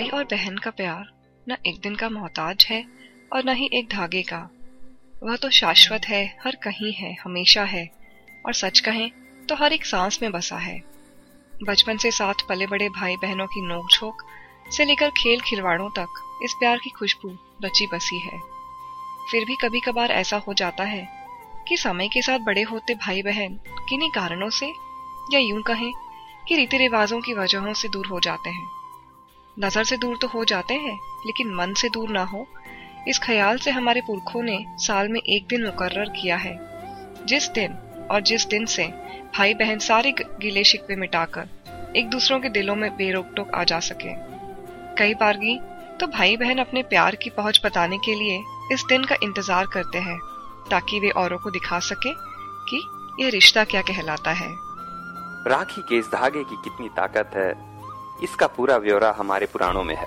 भाई और बहन का प्यार न एक दिन का मोहताज है और न ही एक धागे का। वह तो शाश्वत है, हर कहीं है, हमेशा है, और सच कहें तो हर एक सांस में बसा है। बचपन से साथ पले बड़े भाई बहनों की नोक-झोंक से लेकर खेल खिलवाड़ों तक इस प्यार की खुशबू रची बसी है। फिर भी कभी कभार ऐसा हो जाता है कि समय के साथ बड़े होते भाई बहन किन्हीं कारणों से, या यूं कहें कि रीति रिवाजों की वजहों से दूर हो जाते हैं। नजर से दूर तो हो जाते हैं, लेकिन मन से दूर ना हो, इस ख्याल से हमारे पुरखों ने साल में एक दिन मुकर्रर किया है, जिस दिन से भाई बहन सारे गिले शिकवे मिटाकर एक दूसरों के दिलों में बेरोक टोक आ जा सके। कई बार तो भाई बहन अपने प्यार की पहुंच बताने के लिए इस दिन का इंतजार करते हैं, ताकि वे औरों को दिखा सके कि यह रिश्ता क्या कहलाता है। राखी के इस धागे की कितनी ताकत है, इसका पूरा ब्यौरा हमारे पुराणों में है।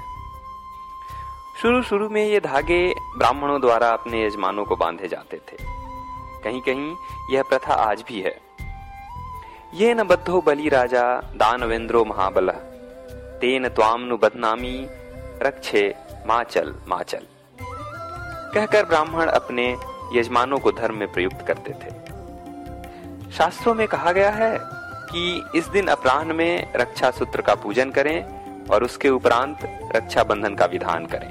शुरू में ये धागे ब्राह्मणों द्वारा अपने यजमानों को बांधे जाते थे। कहीं कहीं यह प्रथा आज भी है। ये न बद्धो बलि राजा दानवेंद्रो महाबलः तेन त्वामनु बदनामी रक्षे माचल माचल कहकर ब्राह्मण अपने यजमानों को धर्म में प्रयुक्त करते थे। शास्त्रों में कहा गया है कि इस दिन अपराह्न में रक्षा सूत्र का पूजन करें और उसके उपरांत रक्षा बंधन का विधान करें।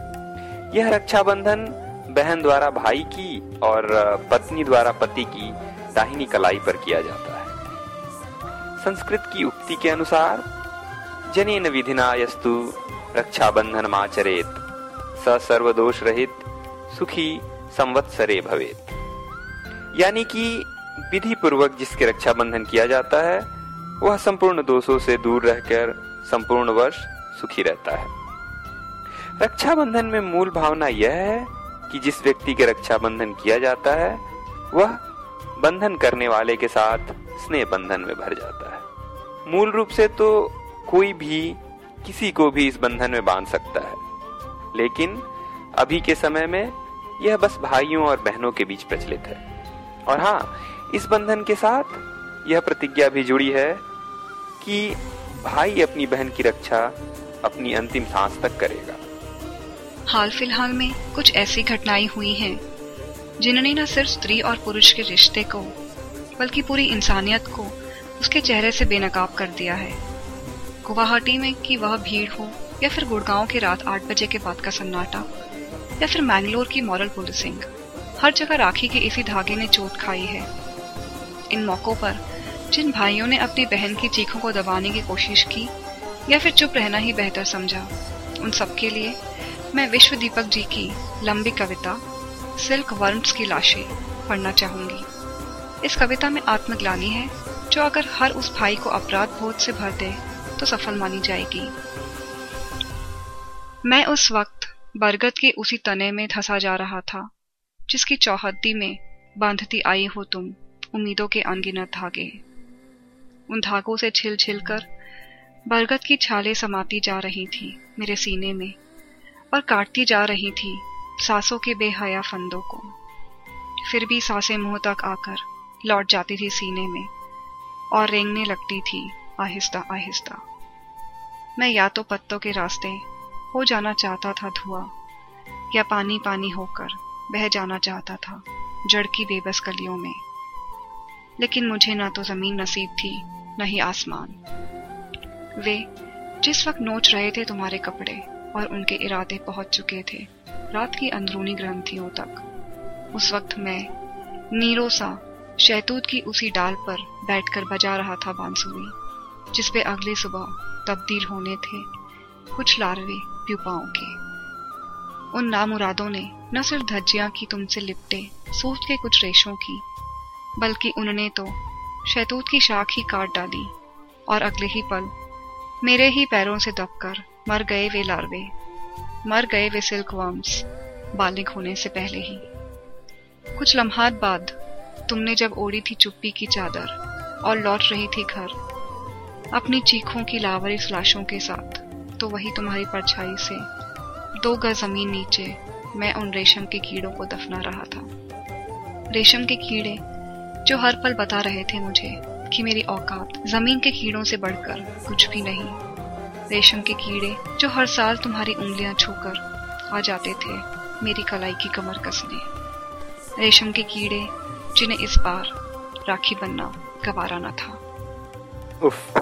यह रक्षा बंधन बहन द्वारा भाई की और पत्नी द्वारा पति की दाहिनी कलाई पर किया जाता है। संस्कृत की उक्ति के अनुसार जनेन विधिना यस्तु रक्षा बंधन माचरेत स सर्वदोष रहित सुखी संवत्सरे भवेत। यानी कि विधि पूर्वक जिसके रक्षा बंधन किया जाता है वह संपूर्ण दोषों से दूर रहकर संपूर्ण वर्ष सुखी रहता है। रक्षा बंधन में मूल भावना यह है कि जिस व्यक्ति के रक्षा बंधन किया जाता है वह बंधन करने वाले के साथ स्नेह बंधन में भर जाता है। मूल रूप से तो कोई भी किसी को भी इस बंधन में बांध सकता है, लेकिन अभी के समय में यह बस भाइयों और बहनों के बीच प्रचलित है। और हाँ, इस बंधन के साथ यह प्रतिज्ञा भी जुड़ी है कि भाई अपनी बहन की रक्षा अपनी अंतिम सांस तक करेगा। हाल फिलहाल में कुछ ऐसी घटनाएं हुई हैं जिन्होंने न सिर्फ स्त्री और पुरुष के रिश्ते को बल्कि पूरी इंसानियत को उसके चेहरे से बेनकाब कर दिया है। गुवाहाटी में की वह भीड़ हो, या फिर गुड़गांव के रात 8 बजे के बाद का सन्नाटा, या फिर मैंगलोर की मॉरल पुलिसिंग, हर जगह राखी के इसी धागे ने चोट खाई है। इन मौकों पर जिन भाइयों ने अपनी बहन की चीखों को दबाने की कोशिश की या फिर चुप रहना ही बेहतर समझा, उन सबके लिए मैं विश्व दीपक जी की लंबी कविता सिल्क वर्म्स की लाशें पढ़ना चाहूंगी। इस कविता में आत्मग्लानि है जो अगर हर उस भाई को अपराध बोध से भर दे तो सफल मानी जाएगी। मैं उस वक्त बरगद के उसी तने में धंसा जा रहा था जिसकी चौहद्दी में बांधती आई हो तुम उम्मीदों के अनगिनत धागे। उन धागों से छिल छिल कर बरगद की छालें समाती जा रही थी मेरे सीने में और काटती जा रही थी सांसों के बेहया फंदों को। फिर भी सांसें मुंह तक आकर लौट जाती थी सीने में और रेंगने लगती थी आहिस्ता आहिस्ता। मैं या तो पत्तों के रास्ते हो जाना चाहता था धुआं, या पानी पानी होकर बह जाना चाहता था जड़ की बेबस कलियों में। लेकिन मुझे ना तो जमीन नसीब थी न ही आसमान। वे जिस वक्त नोच रहे थे तुम्हारे कपड़े और उनके इरादे पहुंच चुके थे रात की अंदरूनी ग्रंथियों तक, उस वक्त मैं नीरो सा शहतूत की उसी डाल पर बैठकर बजा रहा था बांसुरी, जिसपे अगली सुबह तब्दील होने थे कुछ लार्वे प्यूपाओं के। उन नामुरादों ने न सिर्फ धज्जियां की तुमसे लिपटे सूत के कुछ रेशों की, बल्कि उन्होंने तो शहतूत की शाख ही काट डाली और अगले ही पल मेरे ही पैरों से दबकर मर गए वे लार्वे, मर गए वे सिल्क वर्म्स बालिग होने से पहले ही। कुछ लम्हात बाद तुमने जब ओढ़ी थी चुप्पी की चादर और लौट रही थी घर अपनी चीखों की लावारिस लाशों के साथ, तो वही तुम्हारी परछाई से 2 गज जमीन नीचे मैं उन रेशम के कीड़ों को दफना रहा था। रेशम के कीड़े जो हर पल बता रहे थे मुझे कि मेरी औकात जमीन के कीड़ों से बढ़कर कुछ भी नहीं। रेशम के कीड़े जो हर साल तुम्हारी उंगलियां छूकर आ जाते थे मेरी कलाई की कमर कसने। रेशम के कीड़े जिन्हें इस बार राखी बनना गवारा न था। उफ,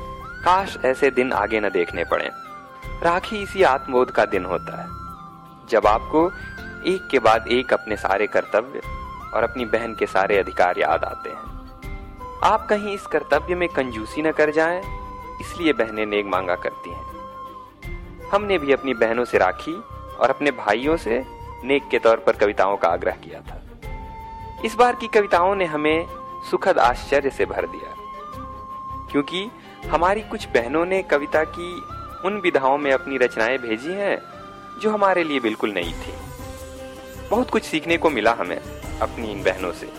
काश ऐसे दिन आगे न देखने पड़े। राखी इसी आत्मबोध का दिन होता है जब आपको एक के बाद एक अपने सारे कर्तव्य और अपनी बहन के सारे अधिकार याद आते हैं। आप कहीं इस कर्तव्य में कंजूसी न कर जाएं, इसलिए बहनें नेक मांगा करती हैं। हमने भी अपनी बहनों से राखी और अपने भाइयों से नेक के तौर पर कविताओं का आग्रह किया था। इस बार की कविताओं ने हमें सुखद आश्चर्य से भर दिया, क्योंकि हमारी कुछ बहनों ने कविता की उन विधाओं में अपनी रचनाएं भेजी हैं जो हमारे लिए बिल्कुल नई थी। बहुत कुछ सीखने को मिला हमें अपनी इन बहनों से।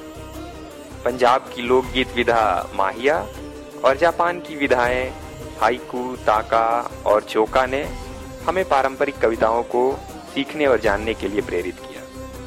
पंजाब की लोकगीत विधा माहिया और जापान की विधाएं हाइकू, ताका और चोका ने हमें पारंपरिक कविताओं को सीखने और जानने के लिए प्रेरित किया।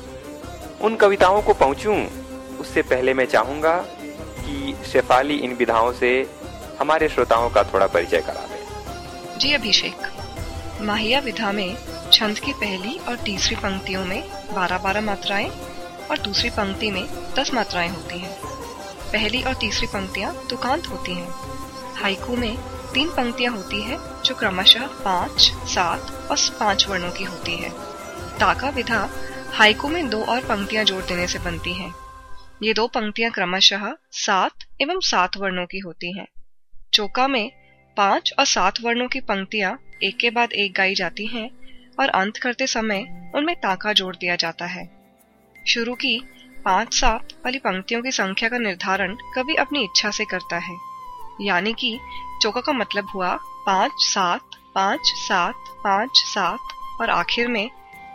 उन कविताओं को पहुंचूं उससे पहले मैं चाहूंगा कि शेफाली इन विधाओं से हमारे श्रोताओं का थोड़ा परिचय करा दें। जी अभिषेक, माहिया विधा में छंद की पहली और तीसरी पंक्तियों में 12-12 मात्राएं और दूसरी पंक्ति में 10 मात्राएं होती हैं। पहली और तीसरी पंक्तियां तुकांत होती हैं। हाइकू में 3 पंक्तियां होती है जो क्रमशः 5, 7 और 5 वर्णों की होती है। ताका विधा हाइकू में 2 और पंक्तियां जोड़ देने से बनती हैं। ये 2 पंक्तियां क्रमशः 7 एवं 7 वर्णों की होती हैं। चोका में 5 और 7 वर्णों की पंक्तियां एक के बाद एक गाई जाती हैं और अंत करते समय उनमें ताका जोड़ दिया जाता है। शुरू की 5-7 वाली पंक्तियों की संख्या का निर्धारण कवि अपनी इच्छा से करता है, यानी कि चौका का मतलब हुआ 5-7, 5-7, 5-7 और आखिर में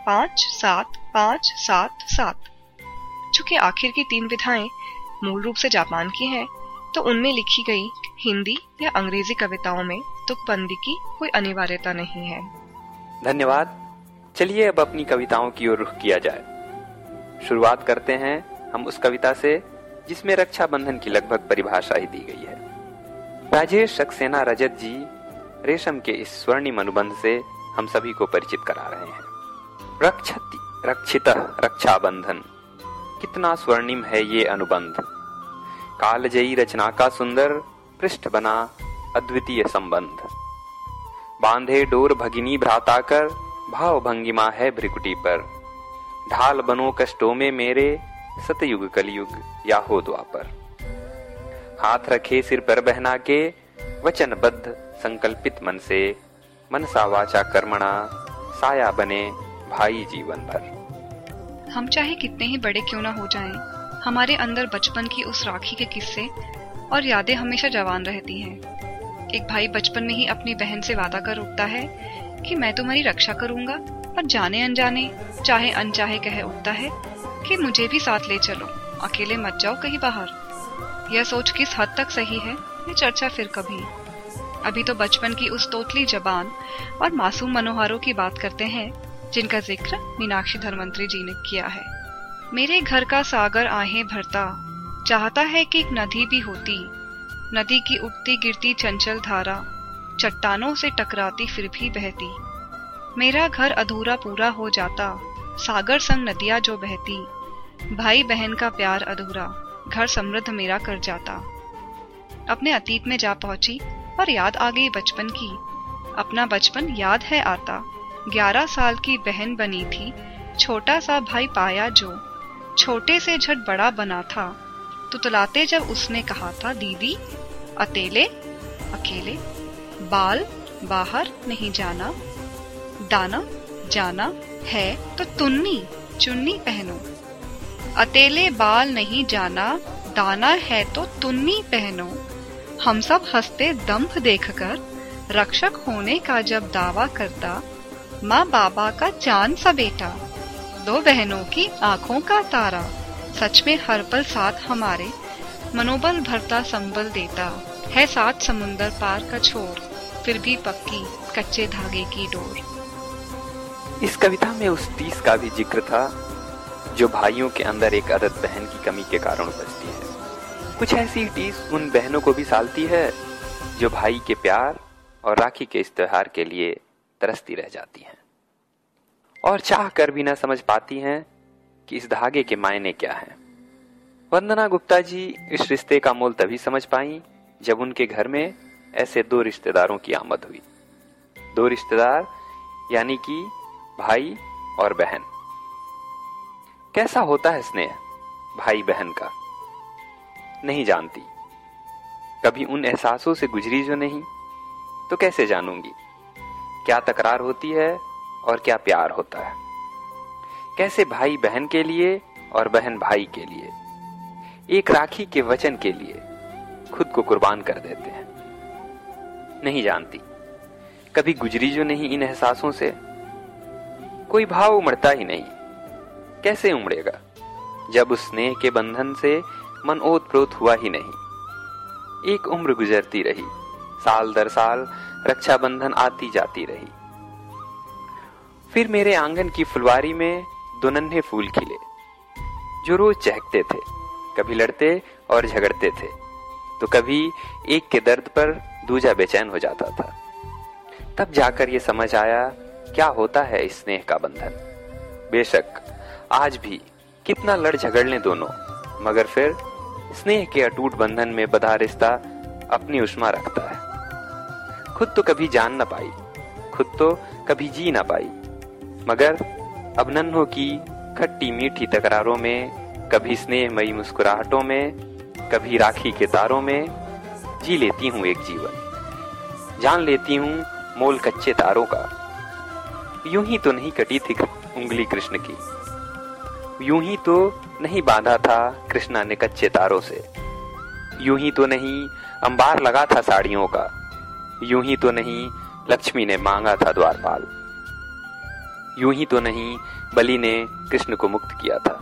5-7, 5-7-7। चूंकि आखिर की 3 विधाएं मूल रूप से जापान की हैं, तो उनमें लिखी गई हिंदी या अंग्रेजी कविताओं में तुकबंदी की कोई अनिवार्यता नहीं है। धन्यवाद। चलिए अब अपनी कविताओं की ओर रुख किया जाए। शुरुआत करते हैं हम उस कविता से जिसमें रक्षाबंधन की लगभग परिभाषा ही दी गई है। राजेश सक्सेना रजत जी रेशम के इस स्वर्णिम अनुबंध से हम सभी को परिचित करा रहे हैं। रक्षति रक्षितः रक्षाबंधन, कितना स्वर्णिम है ये अनुबंध। कालजयी रचना का सुंदर पृष्ठ बना अद्वितीय संबंध। बांधे डोर भगिनी भ्राता कर, भाव भंगिमा है भ्रिकुटी पर। ढाल बनो कष्टों में मेरे, सतयुग कलयुग या हो द्वापर। हाथ रखे सिर पर बहना के, वचनबद्ध संकल्पित मन से। मनसा वाचा कर्मणा, साया बने भाई जीवन भर। हम चाहे कितने ही बड़े क्यों ना हो जाएं, हमारे अंदर बचपन की उस राखी के किस्से और यादें हमेशा जवान रहती हैं। एक भाई बचपन में ही अपनी बहन से वादा कर उठता है कि मैं तुम्हारी रक्षा करूंगा, और जाने अनजाने चाहे अनचाहे कह उठता है कि मुझे भी साथ ले चलो, अकेले मत जाओ कहीं बाहर। यह सोच किस हद तक सही है ये चर्चा फिर कभी। अभी तो बचपन की उस तोतली जबान और मासूम मनोहारों की बात करते हैं जिनका जिक्र मीनाक्षी धर्मंत्री जी ने किया है। मेरे घर का सागर आहें भरता, चाहता है कि एक नदी भी होती। नदी की उठती गिरती चंचल धारा, चट्टानों से टकराती फिर भी बहती। मेरा घर अधूरा पूरा हो जाता, सागर संग नदियाँ जो बहती। भाई बहन का प्यार अधूरा, घर समृद्ध मेरा कर जाता। अपने अतीत में जा पहुंची और याद आ गई बचपन की। अपना बचपन याद है आता, 11 साल की बहन बनी थी। छोटा सा भाई पाया जो, छोटे से झट बड़ा बना था। तुतलाते जब उसने कहा था, दीदी अकेले अकेले, बाल बाहर नहीं जाना, दाना जाना है तो तुन्नी चुन्नी पहनो। अकेले बाल नहीं जाना, दाना है तो तुन्नी पहनो। हम सब हंसते दंभ देखकर, रक्षक होने का जब दावा करता। माँ बाबा का चांद सा बेटा, 2 बहनों की आंखों का तारा। सच में हर पल साथ हमारे, मनोबल भरता संबल देता। है 7 समुंदर पार का छोर, फिर भी पक्की कच्चे धागे की डोर। इस कविता में उस टीस का भी जिक्र था जो भाइयों के अंदर एक अदद बहन की कमी के कारण उपजती है। कुछ ऐसी टीस उन बहनों को भी सालती है जो भाई के प्यार और राखी के इस त्योहार के लिए तरसती रह जाती हैं और चाह कर भी न समझ पाती हैं कि इस धागे के मायने क्या हैं। वंदना गुप्ता जी इस रिश्ते का मोल तभी समझ पाई जब उनके घर में ऐसे दो रिश्तेदारों की आमद हुई। दो रिश्तेदार यानी कि भाई और बहन। कैसा होता है स्नेह भाई बहन का, नहीं जानती। कभी उन एहसासों से गुजरी जो नहीं, तो कैसे जानूंगी क्या तकरार होती है और क्या प्यार होता है। कैसे भाई बहन के लिए और बहन भाई के लिए एक राखी के वचन के लिए खुद को कुर्बान कर देते हैं। नहीं जानती, कभी गुजरी जो नहीं इन एहसासों से। कोई भाव उमड़ता ही नहीं। कैसे उमड़ेगा जब उस स्नेह के बंधन से मन ओत-प्रोत हुआ ही नहीं। एक उम्र गुजरती रही, साल दर साल रक्षाबंधन आती जाती रही। फिर मेरे आंगन की फुलवारी में दो नन्हे फूल खिले जो रोज चहकते थे। कभी लड़ते और झगड़ते थे तो कभी एक के दर्द पर दूजा बेचैन हो जाता था। तब जाकर ये समझ आया क्या होता है इस स्नेह का बंधन। बेशक आज भी कितना लड़ झगड़ लें दोनों, मगर फिर स्नेह के अटूट बंधन में बंधा रिश्ता अपनी उष्मा रखता है। खुद तो कभी जान न पाई, खुद तो कभी जी न पाई, मगर अब नन्हों की खट्टी मीठी तकरारों में, कभी स्नेहमयी मुस्कुराहटों में, कभी राखी के तारों में जी लेती हूँ एक जीवन। जान लेती हूँ मोल कच्चे तारों का। यूं ही तो नहीं कटी थी उंगली कृष्ण की, यूं ही तो नहीं बांधा था कृष्णा ने कच्चे तारों से। यूं ही तो नहीं अंबार लगा था साड़ियों का, यूं ही तो नहीं लक्ष्मी ने मांगा था द्वारपाल। यूं ही तो नहीं बलि ने कृष्ण को मुक्त किया था।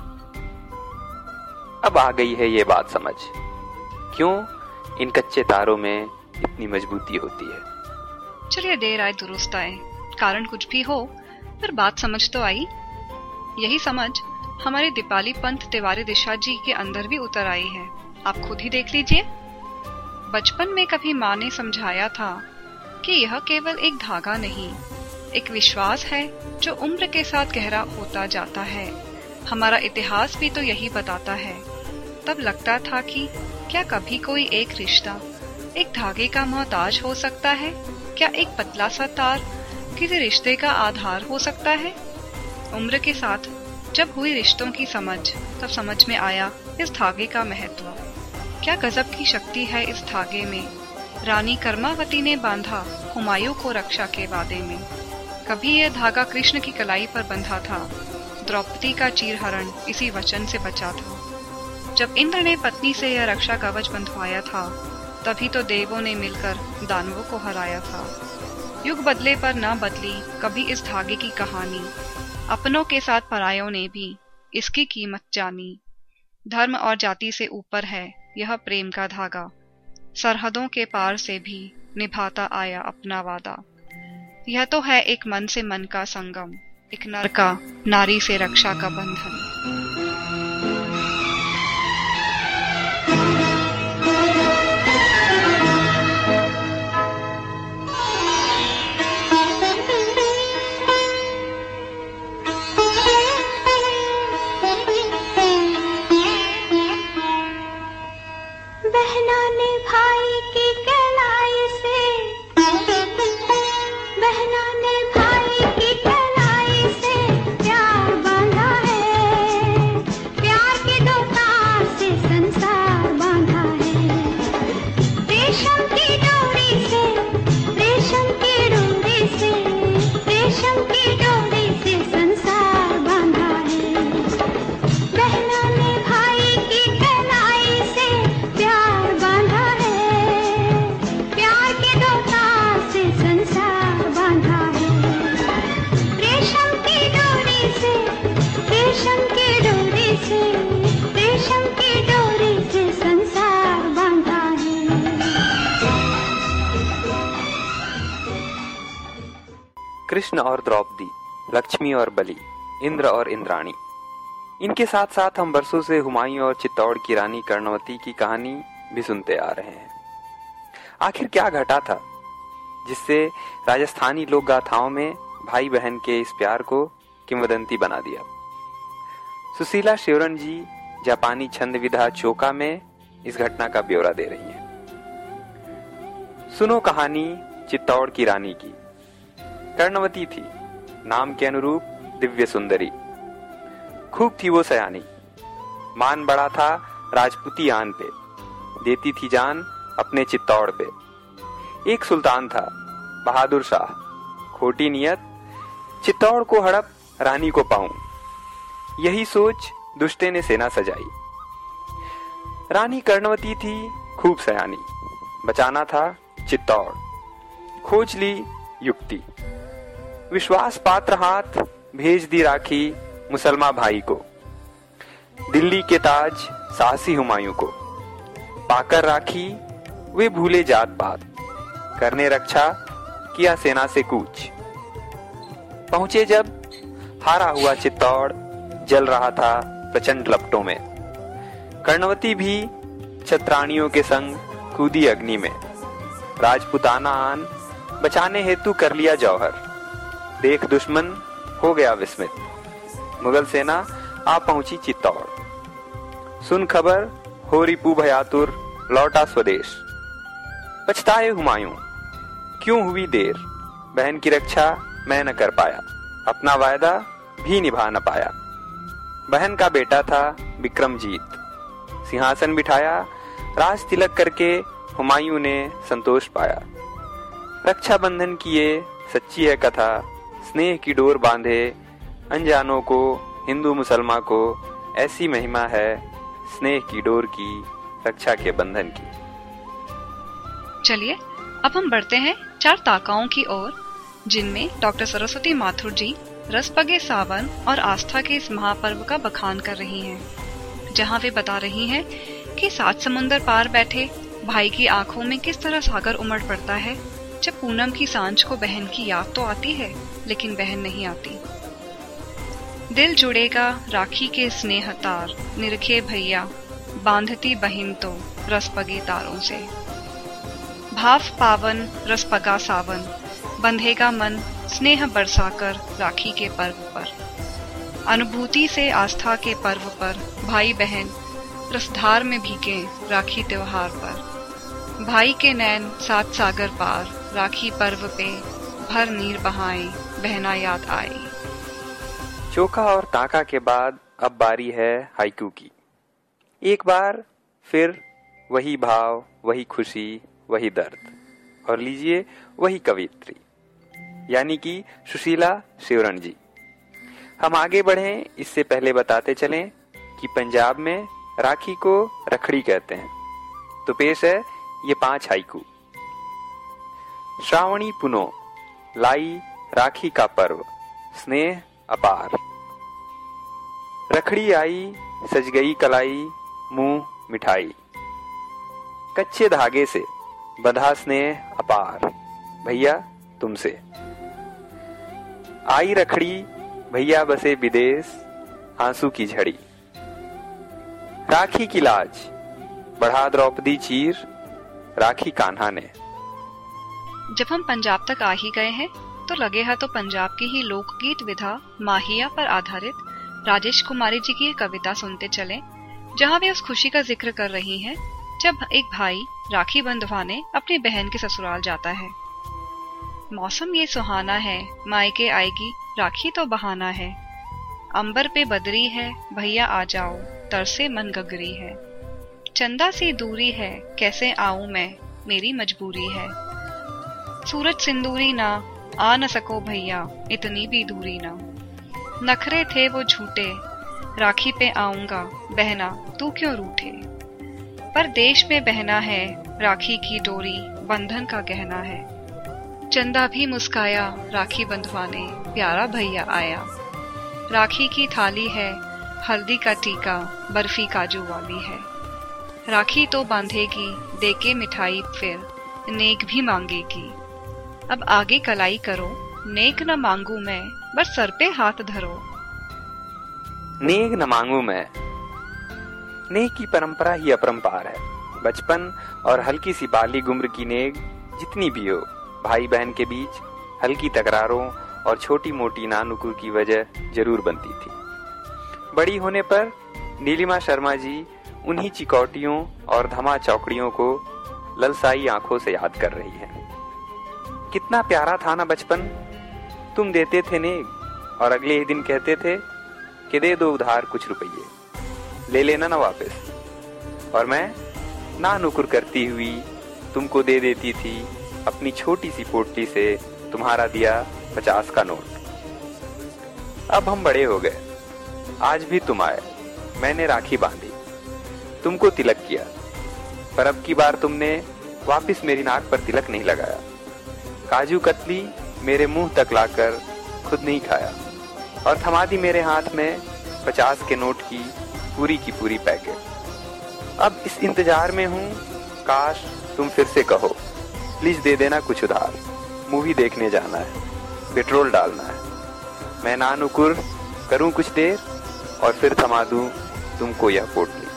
अब आ गई है ये बात समझ, क्यों इन कच्चे तारों में इतनी मजबूती होती है। चलिए देर आए दुरुस्त आए, कारण कुछ भी हो पर बात समझ तो आई। यही समझ हमारे दीपाली पंत तिवारी दिशा जी के अंदर भी उतर आई है। आप खुद ही देख लीजिए। बचपन में कभी माँ ने समझाया था कि यह केवल एक धागा नहीं, एक विश्वास है जो उम्र के साथ गहरा होता जाता है। हमारा इतिहास भी तो यही बताता है। तब लगता था कि क्या कभी कोई एक रिश्ता एक धागे का मोहताज हो सकता है? क्या एक पतला सा तार किसी रिश्ते का आधार हो सकता है? उम्र के साथ जब हुई रिश्तों की समझ, तब समझ में आया इस धागे का महत्व। क्या गजब की शक्ति है इस धागे में। रानी कर्मावती ने बांधा हुमायूं को रक्षा के वादे में। कभी यह धागा कृष्ण की कलाई पर बंधा था, द्रौपदी का चीरहरण इसी वचन से बचा था। जब इंद्र ने पत्नी से यह रक्षा कवच बंधवाया था, तभी तो देवों ने मिलकर दानवों को हराया था। युग बदले पर न बदली कभी इस धागे की कहानी। अपनों के साथ परायों ने भी इसकी कीमत जानी। धर्म और जाति से ऊपर है यह प्रेम का धागा। सरहदों के पार से भी निभाता आया अपना वादा। यह तो है एक मन से मन का संगम, एक नर का नारी से रक्षा का बंधन। कृष्ण और द्रौपदी, लक्ष्मी और बलि, इंद्र और इंद्राणी, इनके साथ साथ हम बरसों से हुमायूं और चित्तौड़ की रानी कर्णवती की कहानी भी सुनते आ रहे हैं। आखिर क्या घटा था जिससे राजस्थानी लोक गाथाओं में भाई बहन के इस प्यार को किंवदंती बना दिया। सुशीला शिवरण जी जापानी छंद विधा चोका में इस घटना का ब्यौरा दे रही हैं। सुनो कहानी चित्तौड़ की रानी की। कर्णवती थी, नाम के अनुरूप दिव्य सुंदरी। खूब थी वो सयानी, मान बड़ा था राजपूती आन पे, देती थी जान अपने चित्तौड़ पे। एक सुल्तान था बहादुर शाह, खोटी नियत, चित्तौड़ को हड़प रानी को पाऊं, यही सोच दुष्टे ने सेना सजाई। रानी कर्णवती थी खूब सयानी, बचाना था चित्तौड़, खोज ली युक्ति। विश्वास पात्र हाथ भेज दी राखी मुसलमान भाई को, दिल्ली के ताज साहसी हुमायूं को। पाकर राखी वे भूले जात पात, करने रक्षा किया सेना से कूच। पहुंचे जब हारा हुआ चित्तौड़, जल रहा था प्रचंड लपटों में। कर्णवती भी छत्राणियों के संग कूदी अग्नि में। राजपुताना आन बचाने हेतु कर लिया जौहर, देख दुश्मन हो गया विस्मित। मुगल सेना आ पहुंची चित्तौड़, सुन खबर हो रिपू भयातुर लौटा स्वदेश। पछताए हुमायूं क्यों हुई देर, बहन की रक्षा मैं न कर पाया, अपना वायदा भी निभा न पाया। बहन का बेटा था विक्रमजीत, सिंहासन बिठाया, राज तिलक करके हुमायूं ने संतोष पाया। रक्षा बंधन की ये सच्ची है कथा, स्नेह की डोर बांधे अनजानों को, हिंदू मुसलमान को ऐसी महिमा है स्नेह की डोर की, रक्षा के बंधन की। चलिए अब हम बढ़ते हैं 4 ताकाओं की ओर, जिनमें डॉक्टर सरस्वती माथुर जी रसपगे सावन और आस्था के इस महापर्व का बखान कर रही हैं, जहां वे बता रही हैं कि 7 समुंदर पार बैठे भाई की आंखों में किस तरह सागर उमड़ पड़ता है जब पूनम की सांझ को बहन की याद तो आती है लेकिन बहन नहीं आती। दिल जुड़ेगा राखी के स्नेह तार, निरखे भैया बांधती बहिन तो रसपगे तारों से। भाव पावन रसपगा सावन, बंधेगा मन स्नेह बरसाकर राखी के पर्व पर। अनुभूति से आस्था के पर्व पर भाई बहन रसधार में भीगे राखी त्योहार पर। भाई के नैन 7 सागर पार, राखी पर्व पे भर नीर बहाए बहना याद आए। चोखा और ताका के बाद अब बारी है हाइकू की। एक बार फिर वही भाव, वही खुशी, वही दर्द, और लीजिए वही कवियत्री यानी कि सुशीला शिवरण जी। हम आगे बढ़ें इससे पहले बताते चलें कि पंजाब में राखी को रखड़ी कहते हैं। तो पेश है ये 5 हाइकू। श्रावणी पुनो लाई राखी का पर्व, स्नेह अपार। रखड़ी आई सज गई कलाई, मुंह मिठाई। कच्चे धागे से बंधा स्नेह अपार, भैया तुमसे। आई रखड़ी भैया बसे विदेश, आंसू की झड़ी। राखी की लाज बढ़ा द्रौपदी चीर, राखी कान्हा ने। जब हम पंजाब तक आ ही गए हैं तो लगे है तो पंजाब की ही लोकगीत विधा माहिया पर आधारित राजेश कुमारी जी की कविता सुनते चलें, जहां वे उस खुशी का जिक्र कर रही हैं जब एक भाई राखी बंधवाने अपनी बहन के ससुराल जाता है। मौसम ये सुहाना है, मायके आएगी राखी तो बहाना है। अंबर पे बदरी है, भैया आ जाओ, तरसे मन गगरी है। चंदा सी दूरी है, कैसे आऊं मैं, मेरी मजबूरी है। सूरज सिंदूरी ना, आ न सको भैया, इतनी भी दूरी ना। नखरे थे वो झूठे, राखी पे आऊंगा, बहना तू क्यों रूठे। पर देश में बहना है, राखी की डोरी बंधन का गहना है। चंदा भी मुस्काया राखी बंधवाने, प्यारा भैया आया। राखी की थाली है, हल्दी का टीका, बर्फी काजू वाली है। राखी तो बांधेगी, देके मिठाई फिर, नेक भी मांगेगी। अब आगे कलाई करो, नेक न मांगू मैं, बस सर पे हाथ धरो। नेक न मांगू मैं। नेक की परंपरा ही अपरंपार है। बचपन और हल्की सी बाली उम्र की नेक जितनी भी हो, भाई बहन के बीच हल्की तकरारों और छोटी मोटी नानुकुर की वजह जरूर बनती थी। बड़ी होने पर नीलिमा शर्मा जी उन्हीं चिकौटियों और धमा चौकड़ियों को ललसाई आंखों से याद कर रही है। कितना प्यारा था ना बचपन। तुम देते थे नेग और अगले ही दिन कहते थे कि दे दो उधार कुछ रुपये, ले लेना ना वापस। और मैं ना नुकुर करती हुई तुमको दे देती थी अपनी छोटी सी पोटली से तुम्हारा दिया 50 का नोट। अब हम बड़े हो गए, आज भी तुम आए, मैंने राखी बांधी, तुमको तिलक किया, पर अब की बार तुमने वापस मेरी नाक पर तिलक नहीं लगाया। काजू कतली मेरे मुंह तक लाकर खुद नहीं खाया और थमा दी मेरे हाथ में 50 के नोट की पूरी पैकेट। अब इस इंतजार में हूँ, काश तुम फिर से कहो प्लीज दे देना कुछ उधार, मूवी देखने जाना है, पेट्रोल डालना है। मैं नानुकुर करूँ कुछ देर और फिर थमा दूं तुमको यह पोटली।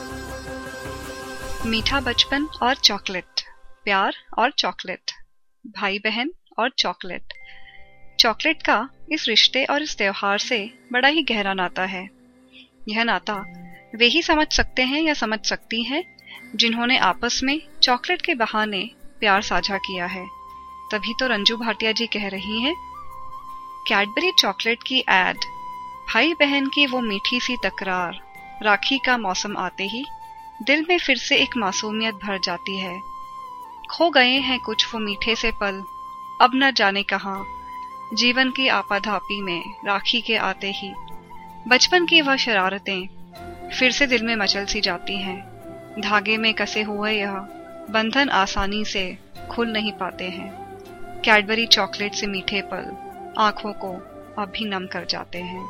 मीठा बचपन और चॉकलेट, प्यार और चॉकलेट, भाई बहन और चॉकलेट। चॉकलेट का इस रिश्ते और इस त्योहार से बड़ा ही गहरा नाता है। यह नाता वे ही समझ सकते हैं या समझ सकती हैं जिन्होंने आपस में चॉकलेट के बहाने प्यार साझा किया है। तभी तो रंजू भाटिया जी कह रही हैं, कैडबरी चॉकलेट की एड, भाई बहन की वो मीठी सी तकरार, राखी का मौसम आते ही दिल में फिर से एक मासूमियत भर जाती है। खो गए हैं कुछ वो मीठे से पल, अब न जाने कहाँ, जीवन की आपाधापी में राखी के आते ही बचपन की वह शरारतें फिर से दिल में मचल सी जाती हैं। धागे में कसे हुए यह बंधन आसानी से खुल नहीं पाते हैं। कैडबरी चॉकलेट से मीठे पल आंखों को अब भी नम कर जाते हैं।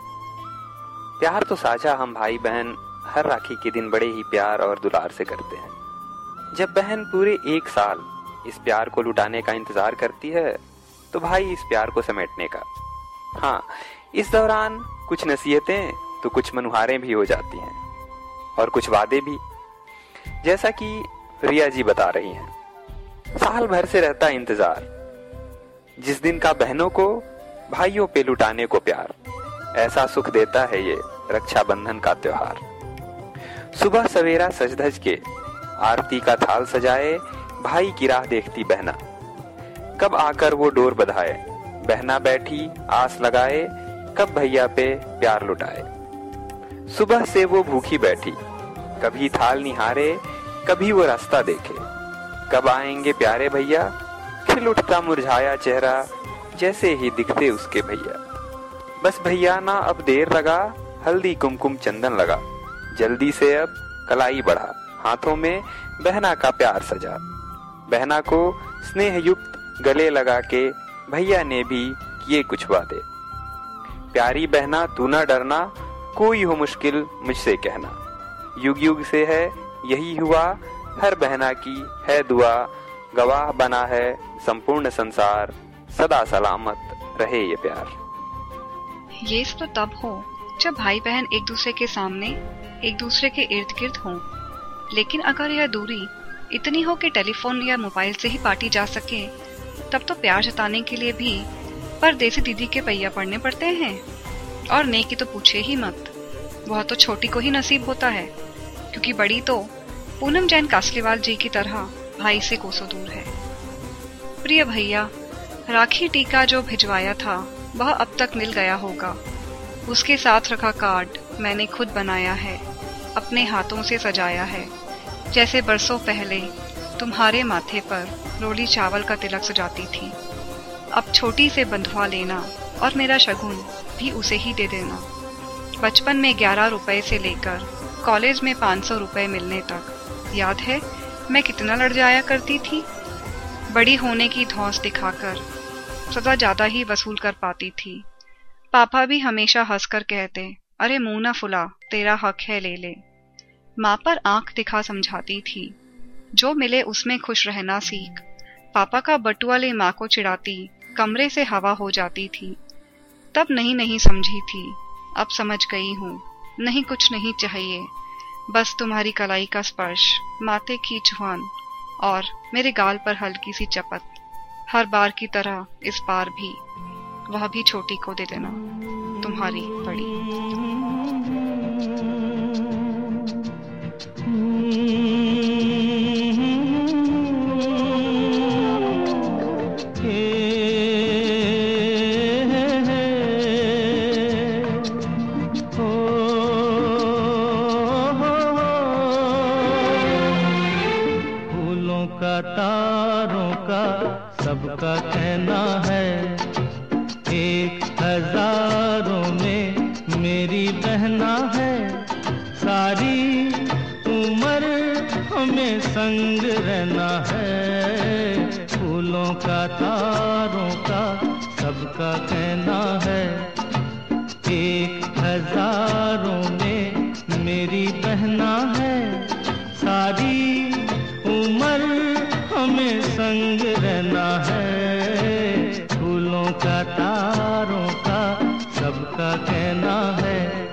प्यार तो साझा हम भाई बहन हर राखी के दिन बड़े ही प्यार और दुलार से करते हैं। जब बहन पूरे 1 साल इस प्यार को लुटाने का इंतजार करती है तो भाई इस प्यार को समेटने का। हाँ, इस दौरान कुछ नसीहतें तो कुछ मनुहारें भी हो जाती हैं और कुछ वादे भी, जैसा कि रिया जी बता रही हैं। साल भर से रहता इंतजार, जिस दिन का बहनों को भाइयों पे लुटाने को प्यार, ऐसा सुख देता है ये रक्षाबंधन का त्योहार। सुबह सवेरा सज धज के आरती का थाल सजाए, भाई की राह देखती बहना, कब आकर वो डोर बधाए। बहना बैठी आस लगाए, कब भैया पे प्यार लुटाए। सुबह से वो भूखी बैठी, कभी थाल निहारे, कभी वो रास्ता देखे, कब आएंगे प्यारे भैया। खिल उठता मुरझाया चेहरा, जैसे ही दिखते उसके भैया। बस भैया ना अब देर लगा, हल्दी कुमकुम चंदन लगा, जल्दी से अब कलाई बढ़ा, हाथों में बहना का प्यार सजा। बहना को स्नेह युक्त गले लगा के भैया ने भी किए कुछ वादे। प्यारी बहना तू ना डरना, कोई हो मुश्किल मुझसे कहना, युग युग से है यही हुआ, हर बहना की है दुआ, गवाह बना है संपूर्ण संसार, सदा सलामत रहे ये प्यार। ये तो तब हो जब भाई बहन एक दूसरे के सामने एक दूसरे के इर्द गिर्द हों, लेकिन अगर यह दूरी इतनी हो कि टेलीफोन या मोबाइल से ही पार्टी जा सके, तब तो प्यार जताने के लिए भी परदेसी दीदी के पैया पड़ने पड़ते हैं। और नेकी तो पूछे ही मत, वह तो छोटी को ही नसीब होता है, क्योंकि बड़ी तो पूनम जैन कासलीवाल जी की तरह भाई से कोसों दूर है। प्रिय भैया, राखी टीका जो भिजवाया था वह अब तक मिल गया होगा। उसके साथ रखा कार्ड मैंने खुद बनाया है, अपने हाथों से सजाया है, जैसे बरसों पहले तुम्हारे माथे पर रोली चावल का तिलक सजाती थी। अब छोटी से बंधवा लेना और मेरा शगुन भी उसे ही दे देना। बचपन में 11 रुपए से लेकर कॉलेज में 500 रुपए मिलने तक याद है मैं कितना लड़ जाया करती थी। बड़ी होने की धौंस दिखाकर सदा ज्यादा ही वसूल कर पाती थी। पापा भी हमेशा हंसकर कहते, अरे मुंह ना फुला, तेरा हक है ले ले। माँ पर आंख दिखा समझाती थी, जो मिले उसमें खुश रहना सीख। पापा का बटुआ ले माँ को चिढ़ाती, कमरे से हवा हो जाती थी। तब नहीं समझी थी, अब समझ गई हूँ। नहीं कुछ नहीं चाहिए, बस तुम्हारी कलाई का स्पर्श, माथे की छुआन और मेरे गाल पर हल्की सी चपत। हर बार की तरह इस बार भी वह भी छोटी को दे देना, तुम्हारी बड़ी। फूलों का तारों का सबका कहना है, 1000 में मेरी बहना है। सारी उम्र हमें संग रहना है। फूलों का तारों का सबका कहना है, 1000 में मेरी बहना है। सारी उम्र हमें संग रहना है। फूलों का तारों का सबका कहना है।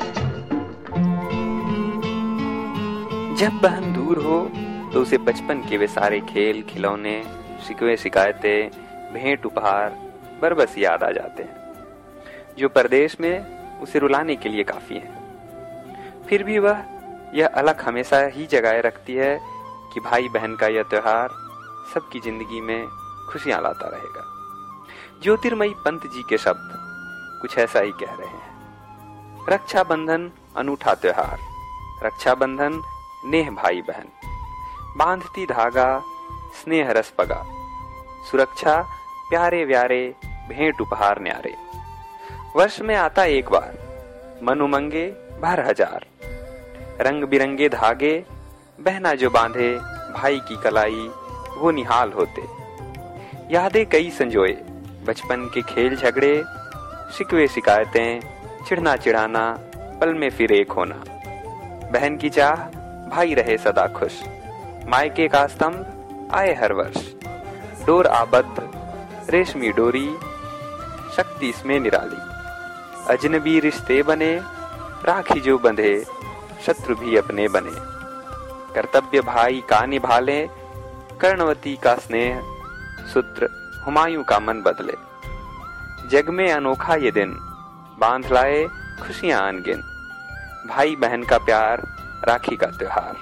जब बहन दूर हो तो उसे बचपन के वे सारे खेल खिलौने, शिकवे शिकायतें, भेंट उपहार बरबस याद आ जाते हैं, जो परदेश में उसे रुलाने के लिए काफी हैं। फिर भी वह यह अलख हमेशा ही जगाए रखती है कि भाई बहन का यह त्योहार सबकी जिंदगी में खुशियां लाता रहेगा। ज्योतिर्मयी पंत जी के शब्द कुछ ऐसा ही कह रहे हैं। रक्षाबंधन अनूठा त्योहार, रक्षाबंधन नेह भाई बहन, बांधती धागा स्नेह रस पगा, सुरक्षा प्यारे व्यारे भेंट उपहार न्यारे। वर्ष में आता एक बार, मन उमंगे भर हजार, रंग बिरंगे धागे बहना जो बांधे, भाई की कलाई वो निहाल होते। यादें कई संजोए, बचपन के खेल झगड़े, शिकवे शिकायतें, चिढ़ना चिढ़ाना, पल में फिर एक होना। बहन की चाह भाई रहे सदा खुश, मायके का स्तंभ आए हर वर्ष। डोर आबद्ध रेशमी डोरी, शक्ति इसमें निराली। अजनबी रिश्ते बने, राखी जो बंधे, शत्रु भी अपने बने। कर्तव्य भाई का निभाले, कर्णवती का स्नेह सूत्र हुमायूं का मन बदले। जग में अनोखा ये दिन, बांध लाए खुशियां अनगिन। भाई बहन का प्यार, राखी का त्योहार।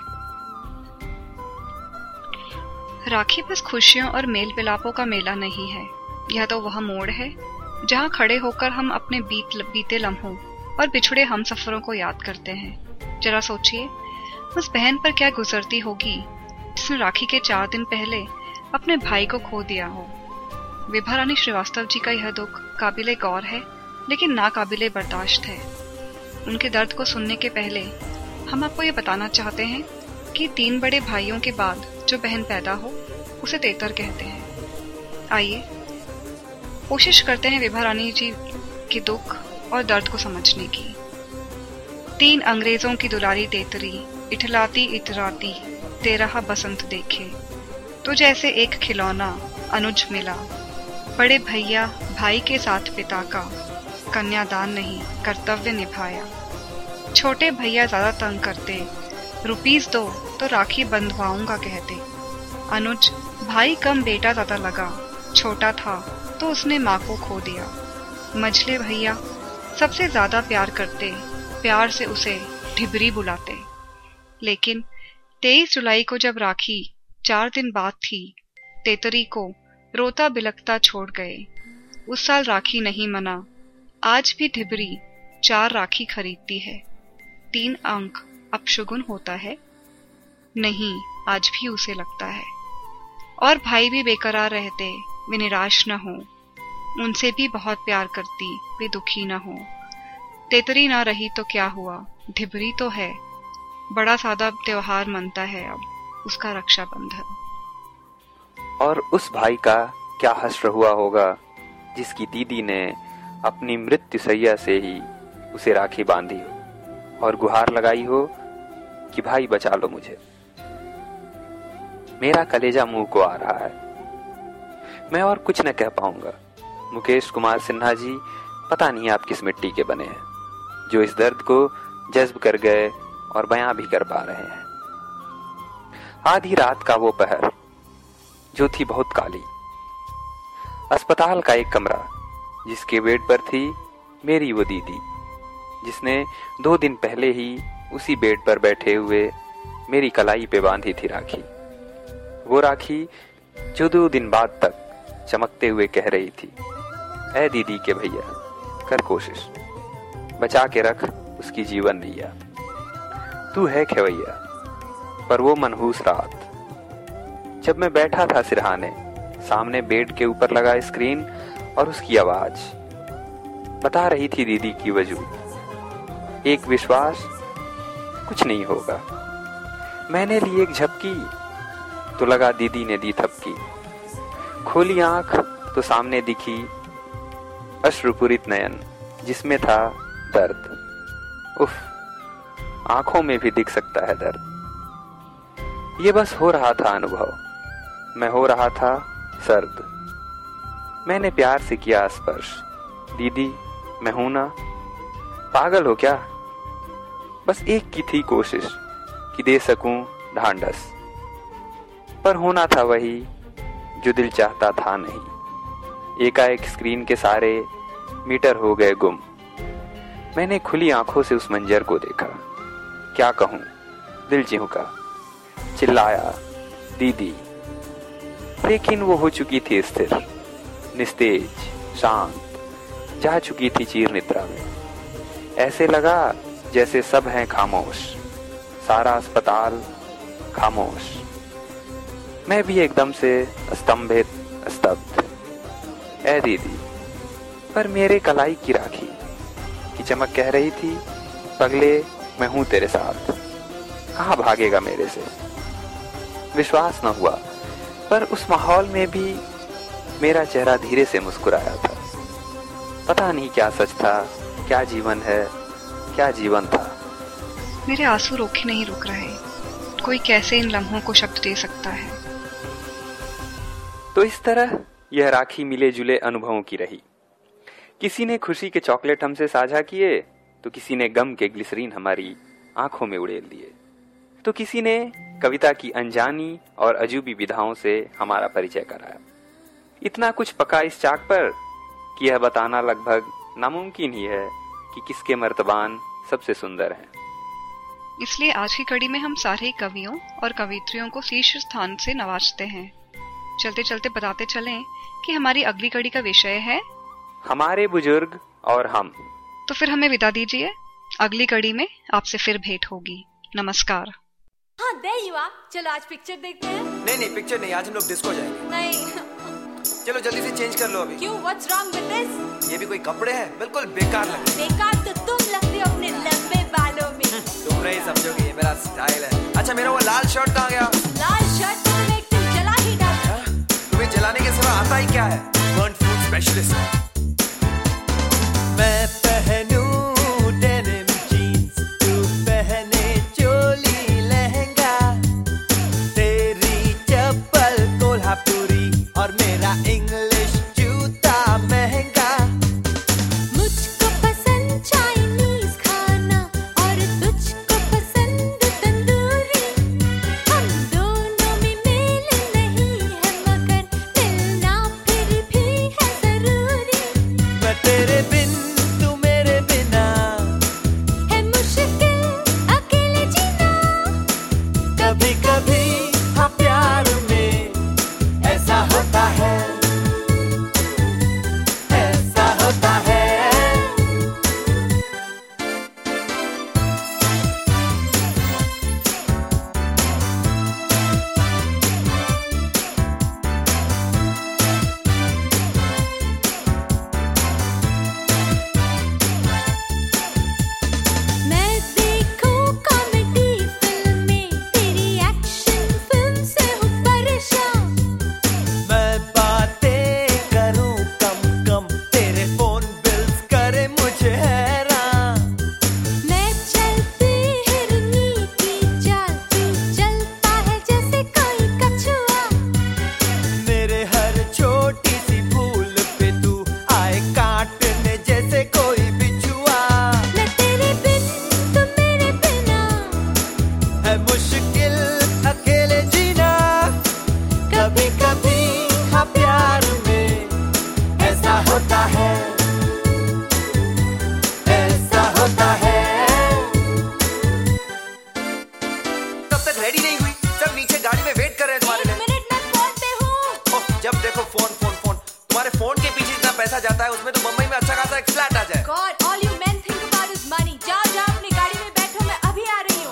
राखी बस खुशियों और मेल मिलापों का मेला नहीं है, यह तो वह मोड़ है जहां खड़े होकर हम अपने बीते लम्हों और बिछुड़े हम सफरों को याद करते हैं। जरा सोचिए, उस बहन पर क्या गुजरती होगी जिसने राखी के 4 दिन पहले अपने भाई को खो दिया हो। विभा रानी श्रीवास्तव जी का यह दुख काबिले गौर है, लेकिन नाकाबिले बर्दाश्त है। उनके दर्द को सुनने के पहले हम आपको ये बताना चाहते हैं कि 3 बड़े भाइयों के बाद जो बहन पैदा हो उसे तेतर कहते हैं। आइए कोशिश करते हैं विभा रानी जी के दुख और दर्द को समझने की। 3 अंग्रेजों की दुलारी तेतरी, इठलाती इतराती तेरह बसंत देखे, तो जैसे एक खिलौना अनुज मिला। बड़े भैया भाई के साथ पिता का कन्यादान नहीं कर्तव्य निभाया। छोटे भैया ज्यादा तंग करते, ₹2 दो तो राखी बंधवाऊंगा कहते। अनुज भाई कम बेटा ज्यादा लगा, छोटा था तो उसने माँ को खो दिया। मझले भैया सबसे ज्यादा प्यार करते, प्यार से उसे ढिबरी बुलाते। लेकिन 23 जुलाई को जब राखी 4 दिन बाद थी, तेतरी को रोता बिलखता छोड़ गए। उस साल राखी नहीं मना। आज भी ढिबरी 4 राखी खरीदती है। 3 अंक अपशुगुन होता है? नहीं, आज भी उसे लगता है। और भाई भी बेकरार रहते, वे निराश न हो। उनसे भी बहुत प्यार करती, वे दुखी न हो। तेतरी ना रही तो क्या हुआ, ढिबरी तो है। बड़ा सादा त्योहार मनता है अब उसका रक्षाबंधन। और उस भाई का क्या हश्र हुआ होगा जिसकी दीदी ने अपनी मृत्यु सैया से ही उसे राखी बांधी हो और गुहार लगाई हो कि भाई बचा लो मुझे। मेरा कलेजा मुंह को आ रहा है, मैं और कुछ न कह पाऊंगा। मुकेश कुमार सिन्हा जी, पता नहीं आप किस मिट्टी के बने हैं जो इस दर्द को जज्ब कर गए और बयां भी कर पा रहे हैं। आधी रात का वो पहर जो थी बहुत काली, अस्पताल का एक कमरा, जिसके बेड पर थी मेरी वो दीदी, जिसने 2 दिन पहले ही उसी बेड पर बैठे हुए मेरी कलाई पे बांधी थी राखी। वो राखी जो 2 दिन बाद तक चमकते हुए कह रही थी, ऐ दीदी के भैया कर कोशिश, बचा के रख उसकी जीवन नैया, तू है खेवैया। पर वो मनहूस रात जब मैं बैठा था सिरहाने, सामने बेड के ऊपर लगा स्क्रीन और उसकी आवाज बता रही थी दीदी की वजूद, एक विश्वास कुछ नहीं होगा। मैंने ली एक झपकी तो लगा दीदी ने दी थपकी, खोली आंख तो सामने दिखी अश्रुपूरित नयन जिसमें था दर्द। उफ, आंखों में भी दिख सकता है दर्द। ये बस हो रहा था अनुभव, मैं हो रहा था सर्द। मैंने प्यार से किया स्पर्श, दीदी मैं हूं ना, पागल हो क्या? बस एक की थी कोशिश कि दे सकूं ढांढस, पर होना था वही जो दिल चाहता था नहीं। एकाएक स्क्रीन के सारे मीटर हो गए गुम। मैंने खुली आंखों से उस मंजर को देखा, क्या कहूं, दिल चिहुका, चिल्लाया दीदी, लेकिन वो हो चुकी थी स्थिर, निस्तेज, शांत, जा चुकी थी चीर निद्रा में। ऐसे लगा जैसे सब हैं खामोश, सारा अस्पताल खामोश। मैं भी एकदम से स्तंभित, स्तब्ध। ऐ दीदी, पर मेरे कलाई की राखी की चमक कह रही थी, पगले मैं हूं तेरे साथ, कहां भागेगा मेरे से। विश्वास न हुआ, पर उस माहौल में भी मेरा चेहरा धीरे से मुस्कुराया था। पता नहीं क्या सच था, क्या जीवन है, क्या जीवन था। मेरे आंसू रोके नहीं रुक रहे, कोई कैसे इन लम्हों को शब्द दे सकता है। तो इस तरह यह राखी मिले जुले अनुभवों की रही। किसी ने खुशी के चॉकलेट हमसे साझा किए, तो किसी ने गम के ग्लिसरीन हमारी आंखों में उड़ेल दिए, तो किसी ने कविता की अनजानी और अजूबी विधाओं से हमारा परिचय कराया। इतना कुछ पका इस चाक पर कि यह बताना लगभग नामुमकिन ही है कि किसके मर्तबान सबसे सुंदर हैं। इसलिए आज की कड़ी में हम सारे कवियों और कवित्रियों को शीर्ष स्थान से नवाजते हैं। चलते चलते बताते चलें कि हमारी अगली कड़ी का विषय है हमारे बुजुर्ग और हम। तो फिर हमें विदा दीजिए, अगली कड़ी में आपसे फिर भेंट होगी। नमस्कार। हाँ, there you are। चलो आज पिक्चर देखते हैं। नहीं पिक्चर नहीं, आज हम लोग डिस्को जाएंगे। नहीं। चलो जल्दी से चेंज कर लो अभी। क्यों? What's wrong with this? ये भी कोई कपड़े हैं? बिल्कुल बेकार लग रहे हैं। बेकार तो तुम लगते हो अपने लंबे बालों में। तुम नहीं समझोगे, ये मेरा स्टाइल है। अच्छा मेरा वो लाल शर्ट कहाँ गया? लाल शर्ट तो तुम एक दिन जला ही डाला। तुम्हें जलाने के सिवा आता ही क्या है? Burn fruit specialist. मैं पहनूं डेनिम जीन्स, तू पहने चोली लहंगा, तेरी चप्पल कोल्हापुरी और मेरा इंग्लिश जूता महंगा। मुझको पसंद चाइनीज खाना और तुझको पसंद तंदूरी। हम दोनों में मेल नहीं है, मगर मिलना फिर भी है जरूरी। मैं तेरे बिन, तू मेरे बिना, है मुश्किल अकेले जीना। कभी कभी हाँ प्यार में ऐसा होता है। तुम्हारे फोन के पीछे जितना पैसा जाता है उसमें तो मुंबई में अच्छा खासा एक फ्लैट आ जाए। God, all you men think about is money. जाओ जाओ अपनी गाड़ी में बैठो, मैं अभी आ रही हूँ।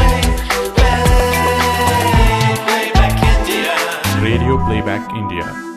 Radio Playback India.